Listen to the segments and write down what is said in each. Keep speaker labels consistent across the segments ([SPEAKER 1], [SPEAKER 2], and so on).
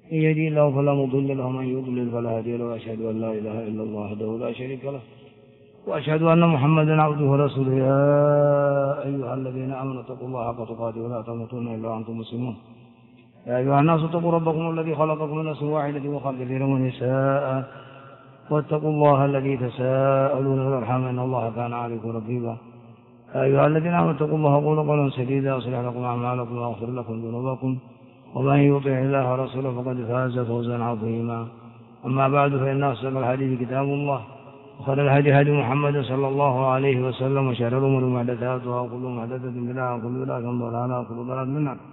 [SPEAKER 1] من يهده الله فلا مضل له ومن يضلل فلا هادي له، وأشهد أن لا إله إلا الله وحده لا شريك له، وأشهد أن محمدا عبده ورسوله. يا أيها الذين آمنوا اتقوا الله حق تقاته ولا تموتن إلا وأنتم مسلمون. يا أيها الناس اتقوا ربكم الذي خلقكم من نفس واحدة وخلق منها نساء، واتقوا الله الذي تساءلون به والأرحام إن الله كان عليكم رقيبا. يا أيها الذين آمنوا اتقوا الله وقولوا قولا سديدا يصلح لكم أعمالكم ويغفر لكم ذنوبكم، ومن يطع الله ورسوله فقد فاز فوزا عظيما. أما بعد، فإن أصدق الحديث كتاب الله، وخير الهدي هدي محمد صلى الله عليه وسلم، وشر الأمور محدثاتها، وكل محدثة بدعة، وكل بدعة ضلالة، وكل ضلالة في النار.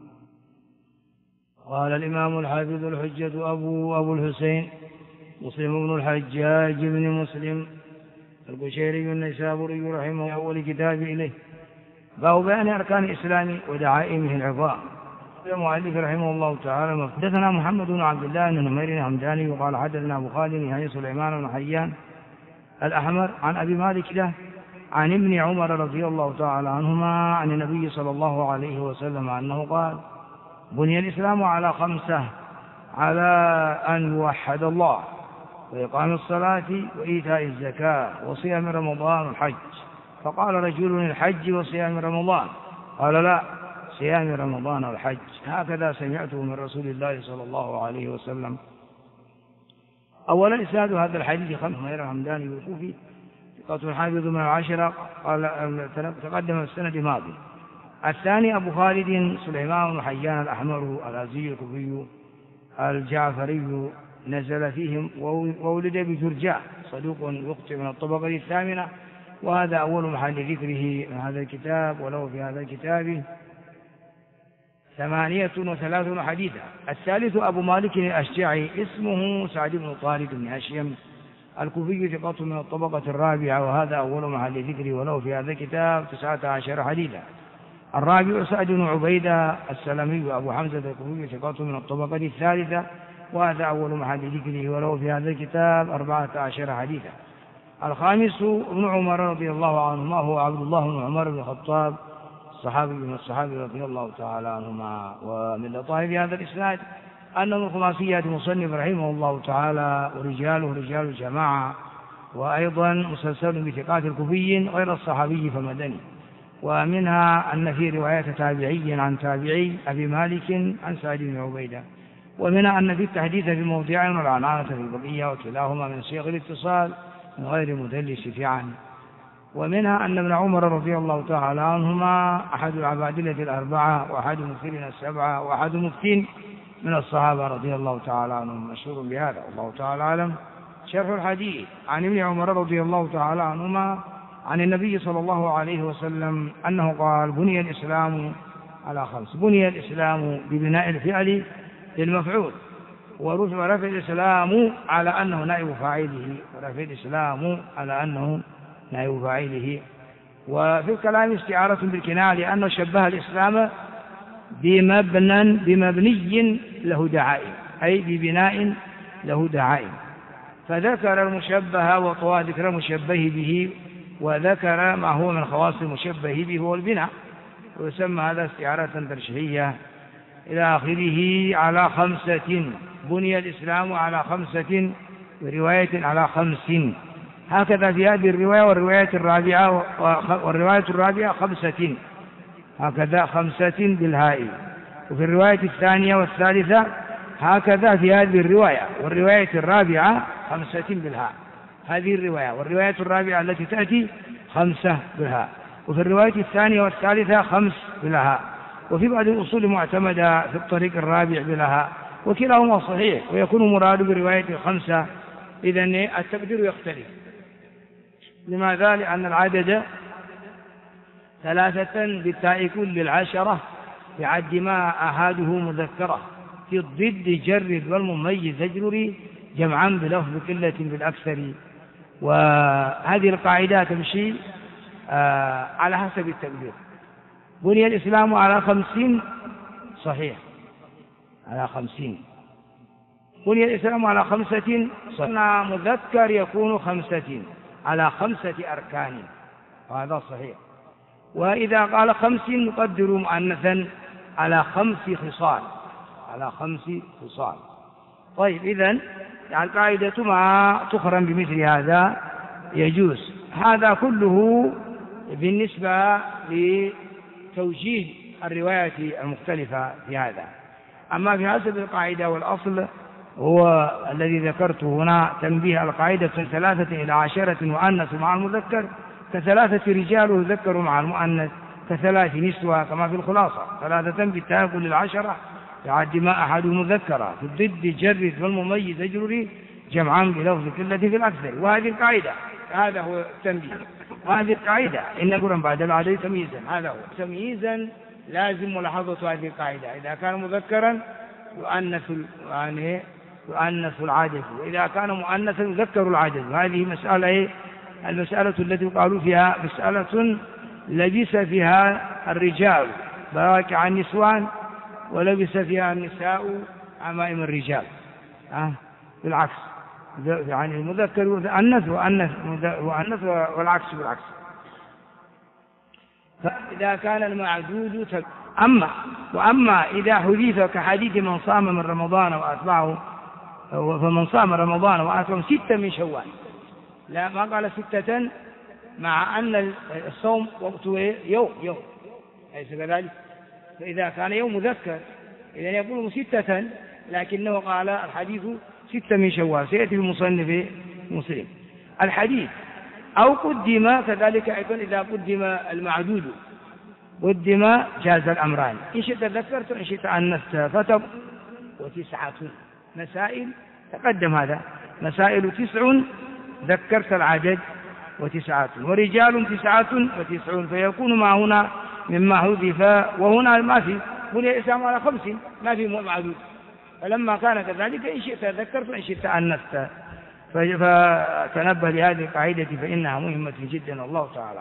[SPEAKER 1] قال الإمام الحافظ الحجة أبو الحسين مسلم بن الحجاج بن مسلم القشيري النيسابوري رحمه أول كتاب إليه، باب بيان أركان الإسلام ودعائمه العظام. المؤلف رحمه الله تعالى: حدثنا محمد بن عبد الله بن نمير الحمداني وقال حدثنا أبو خالد يعني سليمان بن حيان الأحمر عن أبي مالك له عن ابن عمر رضي الله تعالى عنهما عن النبي صلى الله عليه وسلم أنه قال: بني الإسلام على 5: على أن يوحد الله، وإقام الصلاة، وإيتاء الزكاة، وصيام رمضان والحج. فقال رجل: الحج وصيام رمضان؟ قال: لا، صيام رمضان والحج. هكذا سمعته من رسول الله صلى الله عليه وسلم. أولا، إسناد هذا الحديث خمير الحمداني الكوفي ثقة حافظ من 10، قال تقدم في السند الماضي. الثاني أبو خالد سليمان بن حيان الأحمر الأزدي الكوفي الجعفري، نزل فيهم وولد بجرجاء، صدوق يخطئ من الطبقة الثامنة، وهذا أول محل ذكره من هذا الكتاب، وله في هذا الكتاب 38 حديثا. الثالث أبو مالك الأشجعي، اسمه سعد بن طارق بن هاشم الكوفي، ثقة من الطبقة الرابعة، وهذا أول محل ذكره، وله في هذا الكتاب 19 حديثا. الرابع سعد بن عبيدة السلمي أبو حمزة الكوفي، ثقة من الطبقة الثالثة، وهذا أول محل ذكره، وله في هذا الكتاب 14 حديثا. الخامس ابن عمر رضي الله عنهما، هو عبد الله بن عمر بن الخطاب، الصحابي من الصحابة رضي الله تعالى عنهما. ومن لطائف هذا الإسناد أنه من خلاصيات مصنف رحمه الله تعالى، ورجاله رجال الجماعة، وأيضا مسلسل بثقات الكوفيين غير الصحابي فمدني. ومنها أن في رواية تابعي عن تابعي أبي مالك عن سعد بن عبيدة. ومنها أن في التحديث في موضعين والعنعنة في البقية، وكلاهما من صيغ الاتصال من غير مدلس في عن. ومنها أن ابن عمر رضي الله تعالى عنهما أحد العبادلة الأربعة، وأحد المكثرين السبعة، وأحد المفتين من الصحابة رضي الله تعالى عنهم، مشهور بهذا، والله تعالى أعلم. شرح الحديث عن ابن عمر رضي الله تعالى عنهما عن النبي صلى الله عليه وسلم أنه قال: بني الإسلام على 5. بني الإسلام ببناء الفعل للمفعول، ورفع الإسلام على أنه نائب فاعله، ورفع الإسلام على أنه نائب فاعله. وفي الكلام استعارة بالكناية، لأنه شبه الإسلام بمبني له دعائم، أي ببناء له دعائم، فذكر المشبه وطوى ذكر المشبه به، وذكر ما هو من خواص المشبه به هو البناء، ويسمى هذا استعارة ترشيحية إلى آخره. على 5: بني الإسلام على 5، ورواية على 5. هكذا في هذه الرواية، والرواية الرابعة 5، هكذا 5 بالهاء. وفي الرواية الثانية والثالثة هكذا في هذه الرواية، والرواية الرابعة 5 بالهاء. هذه الرواية، والرواية الرابعة التي تأتي 5 بالهاء، وفي الرواية الثانية والثالثة 5 بالهاء، وفي بعض الأصول معتمدة في الطريق الرابع بالهاء، وكلاهما صحيح، ويكون مراد برواية 5. إذن التقدير يختلف. لماذا؟ لأن العدد 3 بالتاء كل 10 بعد ما أحاده مذكرة، في الضد جرد والمميز اجرري جمعا بلفظ قلة بالأكثر. وهذه القاعدة تمشي على حسب التقدير. بني الإسلام على 50 صحيح، على 50. بني الإسلام على 5 صحيح، مذكر يكون 5 على 5 أركان، وهذا صحيح. وإذا قال 5 نقدر مؤنثا على 5 خصال، على 5 خصال. طيب إذن يعني القاعدة ما تخرم بمثل هذا يجوز. هذا كله بالنسبة لتوجيه الرواية المختلفة في هذا. أما في حسب القاعدة والأصل هو الذي ذكرته هنا تنبيه القاعدة 3 إلى 10 مؤنث مع المذكر ك3 رجال يذكر مع المؤنث ك3 نسوة كما في الخلاصة 3 بالتأكل 10 يعد ما أحد مذكرة في الضد جرد والمميز اجرري جمعا بلفظ قلة في الأكثر. وهذه القاعدة هذا هو التنبيه. وهذه القاعدة إن قرن بعد العدد تمييزا هذا هو تمييزا لازم ملاحظة هذه القاعدة. إذا كان مذكرا يؤنث العدد وإذا كان مؤنثا يذكر العدد. وهذه مسألة المسألة التي قالوا فيها مسألة لبس فيها الرجال براكع النسوان ولبس فيها النساء عمائم الرجال بالعكس يعني المذكر يؤنث وأنث والعكس بالعكس. فإذا كان المعدود وأما إذا حديث كحديث من صام من رمضان وأتبعه فمن صام رمضان وأتبعه 6 من شوال لا ما قال 6 مع أن الصوم وقته يوم أليس كذلك؟ فإذا كان يوم مذكر إذا يقول 6 لكنه قال الحديث 6 من شوال سيأتي في المصنف مسلم الحديث. أو قدم كذلك أيضا إذا قدم المعدود قدم جاز الأمران إن شئت ذكرت إن شئت أنثت فتب 9 مسائل تقدم هذا مسائل 9 ذكرت العدد 9 ورجال 9 فيكون ما هنا مما حذف وهنا ما في بني الإسلام على 5 ما في معدود. فلما كان كذلك إن شئت ذكرت وإن شئت أنثت. فتنبه لهذه القاعدة فإنها مهمة جدا والله تعالى.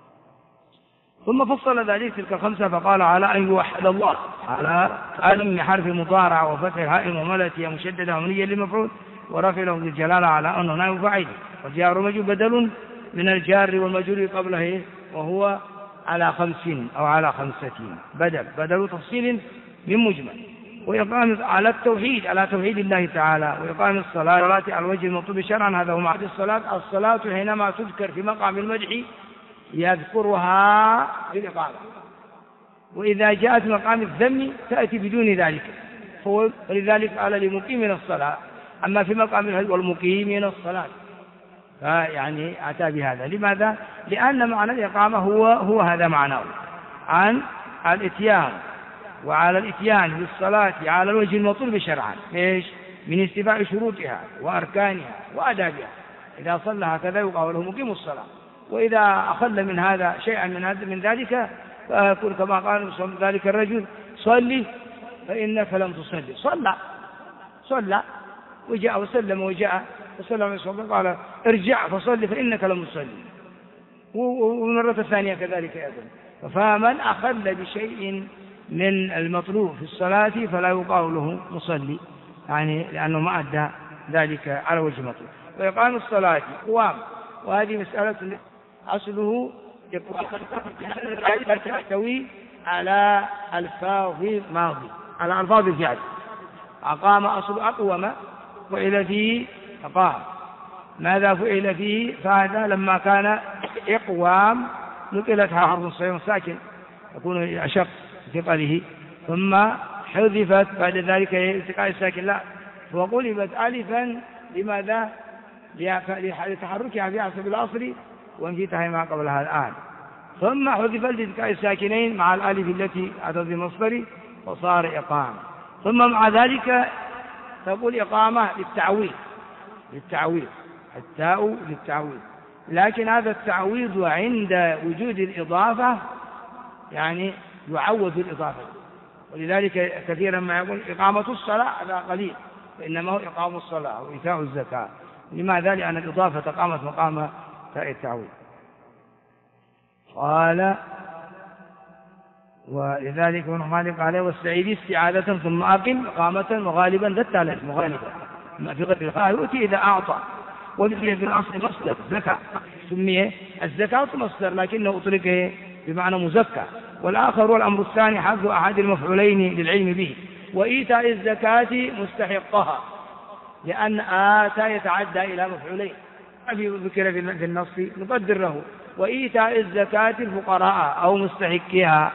[SPEAKER 1] ثم فصل ذلك تلك 5 فقال على أن يوحد الله على ألم حرف مضارع وفتح هاء وملتها مشددة ومنية لمفعول ورفع له الجلالة على أنه نائب فاعل والجار مجرور بدل من الجار والمجرور قبله وهو على 5 أو على 5 بدل تفصيل من مجمل. وإقام على التوحيد على توحيد الله تعالى وإقام الصلاة على الوجه المطلوب شرعا. هذا هو معنى الصلاة حينما تذكر في مقام المدح يذكرها بالإقامة وإذا جاءت مقام الذم تأتي بدون ذلك. ولذلك قال لمقيمين الصلاة. أما في مقام الهدى والمقيمين الصلاة يعني أتى بهذا. لماذا؟ لأن معنى الإقامة هو هذا معناه عن الإتيان وعلى الإتيان بالصلاة على الوجه المطلوب شرعا من استيفاء شروطها وأركانها وآدابها. إذا صلى هكذا يقال له مقيم الصلاة. وإذا أخل من هذا شيئا من ذلك فيقول كما قال ذلك الرجل صلي فإنك لم تصلي. صلى وجاء وسلم وسلم قال ارجع فصلي فإنك لم تصلي. ومرة ثانية كذلك أيضا. فمن أخل بشيء من المطلوب في الصلاة فلا يقال له مصلي يعني لأنه ما أدى ذلك على وجه المطلوب. وإقام الصلاة قوام. وهذه مسألة أصله تحتوي على ألفاظ ماضي على ألفاظ الفعل. أقام أصل أقوم وإلى فيه أقام. ماذا فعل فيه؟ فهذا لما كان إقوام نقلتها حرف صحيح ساكن يكون أشق ثقله ثم حذفت بعد ذلك التقاء الساكن لا وقلبت ألفا. لماذا؟ لتحركها في حسب الأصل وانفتاحها ما قبلها الآن. ثم حذفت لالتقاء الساكنين مع الألف التي أتت بمصدر وصار إقامة. ثم مع ذلك تقول إقامة للتعويض التاء للتعويض. لكن هذا التعويض عند وجود الإضافة يعني يعوض الإضافة. ولذلك كثيرا ما يقول إقامة الصلاة هذا قليل وإنما هو إقام الصلاة وإيتاء الزكاة. لماذا؟ لأن الإضافة قامت مقام تاء التعويض. قال ولذلك ابن مالك عليه والسعيد استعاذة ثم أقم إقامة وغالبا ذا الثالث مغالبا ما في غير الخير يؤتي إذا أعطى. وفي الأصل مصدر زكاة سميه الزكاة مصدر لكنه أطلق بمعنى مزكى. والآخر والأمر الثاني حذف أحد المفعولين للعلم به وإيتاء الزكاة مستحقها، لأن آتى يتعدى إلى مفعولين، ذكر في النص نقدر له وإيتاء الزكاة الفقراء أو مستحقها.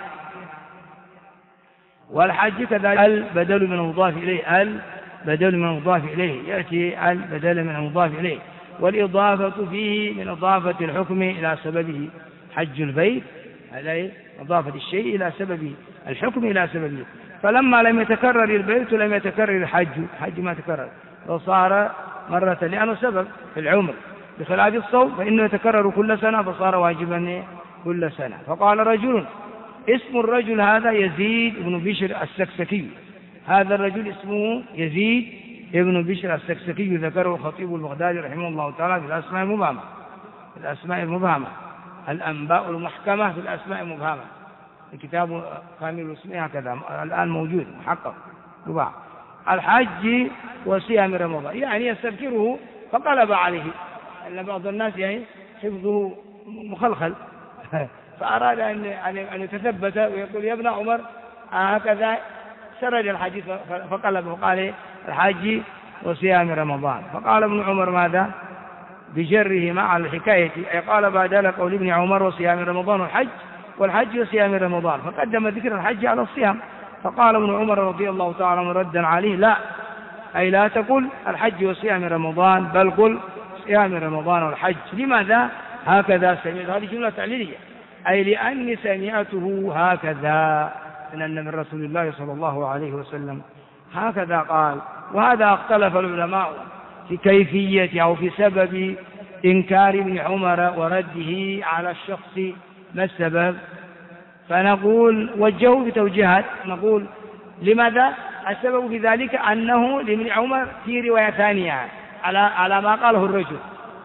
[SPEAKER 1] والحج كذلك البدل من المضاف إليه، البدل من المضاف إليه، يأتي البدل من المضاف إليه، والإضافة فيه من إضافة الحكم إلى سببه. حج البيت هذا إضافة الشيء إلى سببه، الحكم إلى سببه. فلما لم يتكرر البيت لم يتكرر الحج ما تكرر، وصار مرة لأنه سبب في العمر، بخلاف الصوم فإنه يتكرر كل سنة فصار واجبا كل سنة. فقال رجل، اسم الرجل هذا يزيد بن بشر السكسكي، هذا الرجل اسمه يزيد بن بشر السكسكي، ذكره الخطيب البغدادي رحمه الله تعالى في الأسماء المبهمة، الأنباء المحكمة في الأسماء المبهمة، الكتاب كامل الاسم هكذا الآن موجود محقق طباع. الحج وصيام رمضان، يعني يستذكره فقلب عليه، أن بعض الناس يعني حفظه مخلخل فأراد أن يتثبت ويقول يا ابن عمر هكذا سرد الحديث فقلب وقال الحج وصيام رمضان. فقال ابن عمر ماذا؟ بجره مع الحكاية، أي قال بعد قول ابن عمر وصيام رمضان والحج وصيام رمضان، فقدم ذكر الحج على الصيام. فقال ابن عمر رضي الله تعالى عنه ردا عليه لا، أي لا تقل الحج وصيام رمضان، بل قل صيام رمضان والحج. لماذا؟ هكذا سمعت، هذه جملة تعليلية، أي لأني سمعته هكذا من رسول الله صلى الله عليه وسلم هكذا قال. وهذا اختلف العلماء في كيفية أو في سبب إنكار ابن عمر ورده على الشخص، ما السبب؟ فنقول وجهوا بتوجيهات، نقول لماذا؟ السبب في ذلك أنه لابن عمر في رواية ثانية على ما قاله الرجل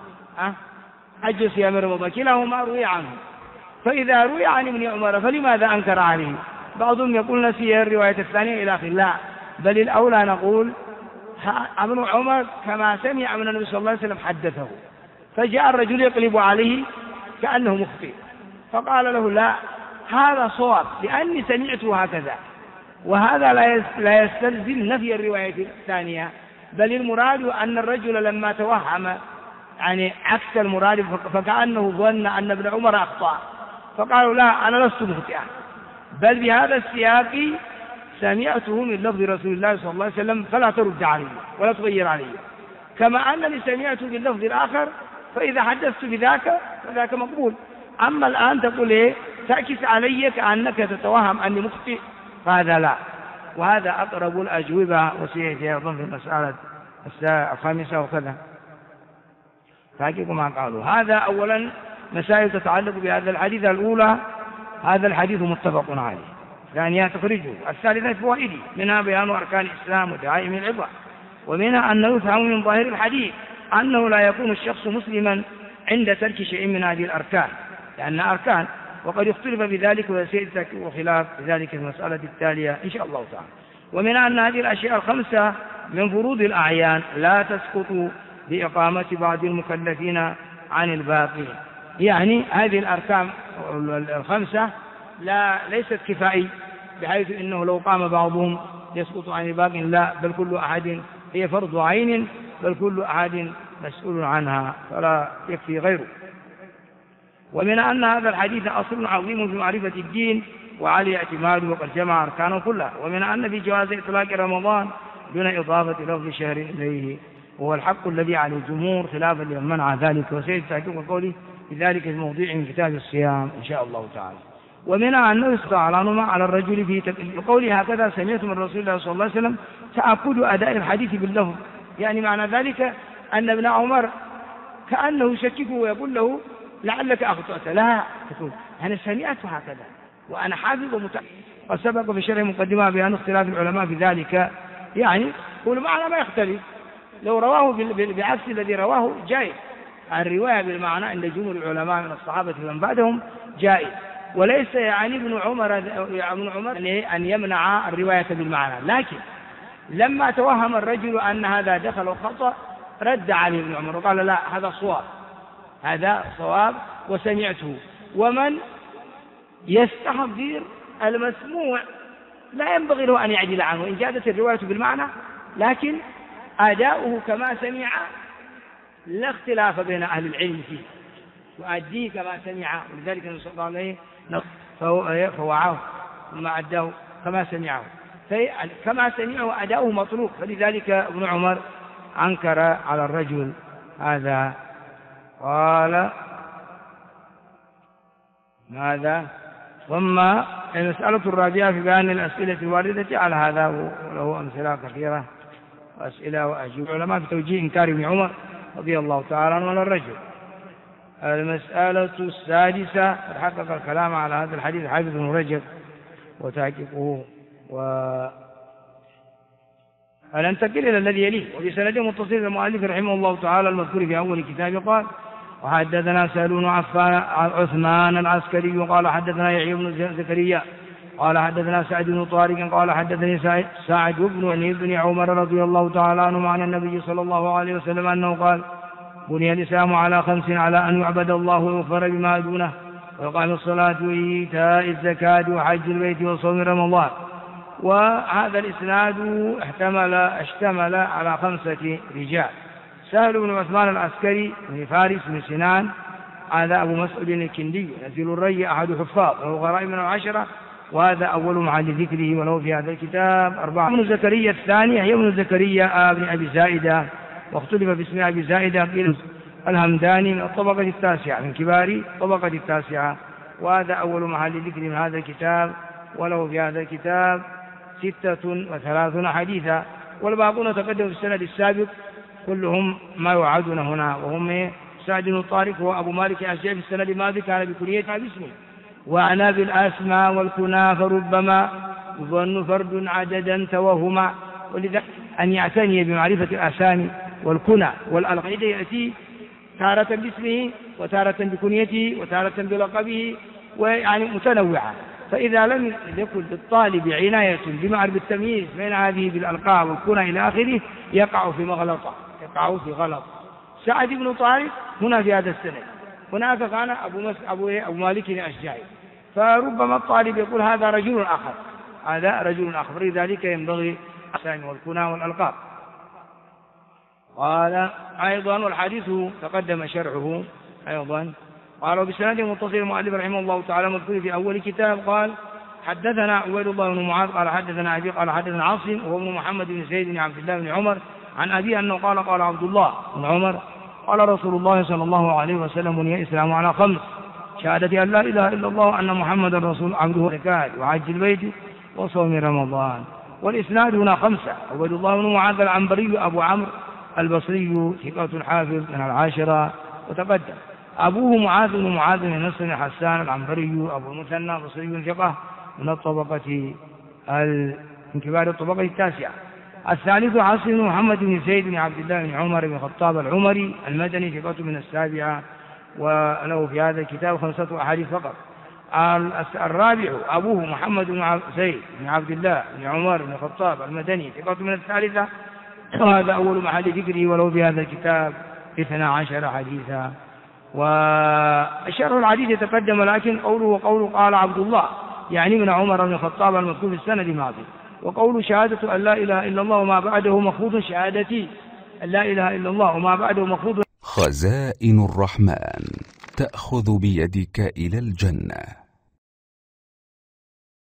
[SPEAKER 1] حج صيام رمضان، كلاهما روي عنه. فإذا روي عن ابن عمر فلماذا أنكر عليه؟ بعضهم يقول نسي الرواية الثانية إلى آخره، لا، بل الأولى نقول ابن عمر كما سمع من النبي صلى الله عليه وسلم حدثه، فجاء الرجل يقلب عليه كأنه مخطئ، فقال له لا، هذا صواب لأني سمعته هكذا. وهذا لا يستلزم نفي الرواية الثانية، بل المراد أن الرجل لما توهم يعني عكس المراد، فكأنه ظن أن ابن عمر أخطأ، فقالوا لا، أنا لست مخطئا، بل بهذا السياق سمعته من لفظ رسول الله صلى الله عليه وسلم، فلا ترد عليه ولا تغير عليه، كما أنني سمعته باللفظ الآخر، فإذا حدثت بذاك فذاك مقبول. أما الآن تقول إيه؟ تأكس علي كأنك تتوهم أني مخطئ، فهذا لا. وهذا أقرب الأجوبة، وسيأتي أيضا في المسألة الخامسة وكذا، فحقيقة ما قالوا. هذا أولا مسائل تتعلق بهذا الحديث. الأولى هذا الحديث متفق عليه، ثانيا تخرجه، الثالثة فوائده، منها بيان أركان الإسلام ودعائم العبرة، ومنها أنه يفهم من ظاهر الحديث أنه لا يكون الشخص مسلما عند ترك شيء من هذه الأركان، لأنها أركان، وقد اختلف بذلك وسيأتي وخلاف ذلك في المسألة التالية إن شاء الله تعالى. ومنها أن هذه الأشياء الخمسة من فروض الأعيان لا تسقط بإقامة بعض المكلفين عن الباقي، يعني هذه الأركان الخمسة ليست كفائي بحيث إنه لو قام بعضهم يسقط عن الباقي، لا، بل كل أحد هي فرض عين، بل كل أحد مسؤول عنها فلا يكفي غيره. ومن أن هذا الحديث أصل عظيم في معرفة الدين وعلي اعتماده، وقد جمع أركانه كلها. ومن أن في جواز إطلاق رمضان دون إضافة لفظ شهر إليه، وهو الحق الذي على الجمهور خلافا لمن منع ذلك، وسيأتي تحقيق قوله بذلك في موضوع من كتاب الصيام إن شاء الله تعالى. ومنها أنه يستعلن على الرجل في قوله هكذا سمعت من رسول الله صلى الله عليه وسلم تأكد أداء الحديث باللفظ، يعني معنى ذلك أن ابن عمر كأنه يشككه ويقول له لعلك أخطأت، لا، تقول أنا سمعت هكذا وأنا حافظ ومتأكد. وسبق في شرح مقدمة بأن اختلاف العلماء في ذلك، يعني كل معنى ما يختلف، لو رواه بعكس الذي رواه جائز، الرواية بالمعنى عند جمهور العلماء من الصحابة ومن بعدهم جائز، وليس يعني ابن عمر أن يمنع الرواية بالمعنى. لكن لما توهم الرجل أن هذا دخل خطأ رد عليه ابن عمر وقال لا، هذا صواب، هذا صواب وسمعته. ومن يستحضر المسموع لا ينبغي له أن يعدل عنه، وإن جادت الرواية بالمعنى، لكن أداؤه كما سمع لا اختلاف بين أهل العلم فيه، وأديه كما سمع، ولذلك النبي صلى الله عليه وسلم فوعاه ثم أداه كما سمعه، كما سمعه أداؤه مطلوب. فلذلك ابن عمر أنكر على الرجل هذا. قال ماذا؟ ثم المسألة الرابعة في بيان الأسئلة الواردة على هذا، وله أمثلة كثيرة وأسئلة وأجوبة العلماء في توجيه إنكار ابن عمر رضي الله تعالى عنه على الرجل. المسألة السادسة، حقق الكلام على هذا الحديث حافظ بن رجب وتحقيقه. ننتقل إلى الذي يليه. وبسند متصل المؤلف رحمه الله تعالى المذكور في أول كتاب قال: وحدثنا سهل بن عثمان العسكري قال حدثنا يحيى بن زكريا قال حدثنا سعد بن طارق قال حدثني سعد بن عمر رضي الله تعالى عنه عن النبي صلى الله عليه وسلم أنه قال: بني الإسلام على 5: على أن يعبد الله ويغفر بما دونه، ويقام الصلاة وإيتاء الزكاة وحج البيت وصوم رمضان. وهذا الإسناد اشتمل على 5 رجال: سهل بن عثمان العسكري بن فارس بن سنان، هذا أبو مسعود الكندي نزيل الري أحد حفاظ وهو غرائب من 10، وهذا أول محل ذكره وله في هذا الكتاب 4. ابن زكريا الثاني هي ابن زكريا بن أبي زائدة، واختلف باسم أبي زائدة قيل الهمداني من الطبقة التاسعة، من كبار الطبقة التاسعة، وهذا أول محل ذكر من هذا الكتاب وله في هذا الكتاب 36 حديثا. والباقون تقدم في السند السابق كلهم ما يوعدون هنا، وهم سعد بن طارق هو أبو مالك الأشجعي في السند الماضي كان بكنيته باسمه. وأنا بالأسماء والكنى فربما يظن فرد عددا توهما، ولذا أن يعتني بمعرفة الأسامي والكنى والألقاب، يأتي تارة باسمه وتارة بكنيته وتارة بلقبه، ويعني متنوعة. فإذا لم يكن للطالب عناية بمعرفة التمييز بين هذه بالألقاب والكنى إلى آخره يقع في غلط. سعد بن طارق هنا في هذا السند، هناك كان أبو مالك الأشجعي، فربما الطالب يقول هذا رجل آخر، لذلك ينبغي الأسامي والكنى والألقاب. قال أيضا والحديث تقدم شرحه أيضا. قال وبسند متصل المؤلف رحمه الله تعالى مذكور في أول كتاب قال: حدثنا عبيد الله بن معاذ قال حدثنا أبي قال حدثنا عاصم وهو ابن محمد بن زيد بن عبد الله بن عمر عن أبي أنه قال عبد الله بن عمر قال رسول الله صلى الله عليه وسلم: بني الإسلام على 5: شهادة أن لا إله إلا الله وأن محمدا رسول عبده وزكاة وحج البيت وصوم رمضان. والإسناد هنا 5: عبيد الله بن معاذ العنبري أبو عمرو البصري ثقة حافظ من 10، وتقدم أبوه معاذ بن معاذ بن نصر حسان العنبري أبو المثنى بصري ثقة من الطبقة من كبار الطبقة التاسعة. الثالث عاصم بن محمد بن زيد بن عبد الله بن عمر بن الخطاب العمري المدني ثقة من 7، وله في هذا الكتاب 5 أحاديث فقط. الرابع أبوه محمد بن زيد بن عبد الله بن عمر بن الخطاب المدني ثقة من 3، وهذا أول محل ذكره وله في هذا الكتاب 12 حديثا. والشرح الحديث يتقدم، لكن قوله قال عبد الله يعني من عمر بن الخطاب المذكور في السند الماضي، وقول شهادة أن لا إله إلا الله وما بعده مخفوض، شهادتي أن لا إله إلا الله وما بعده مخفوض.
[SPEAKER 2] خزائن الرحمن تأخذ بيدك إلى الجنة.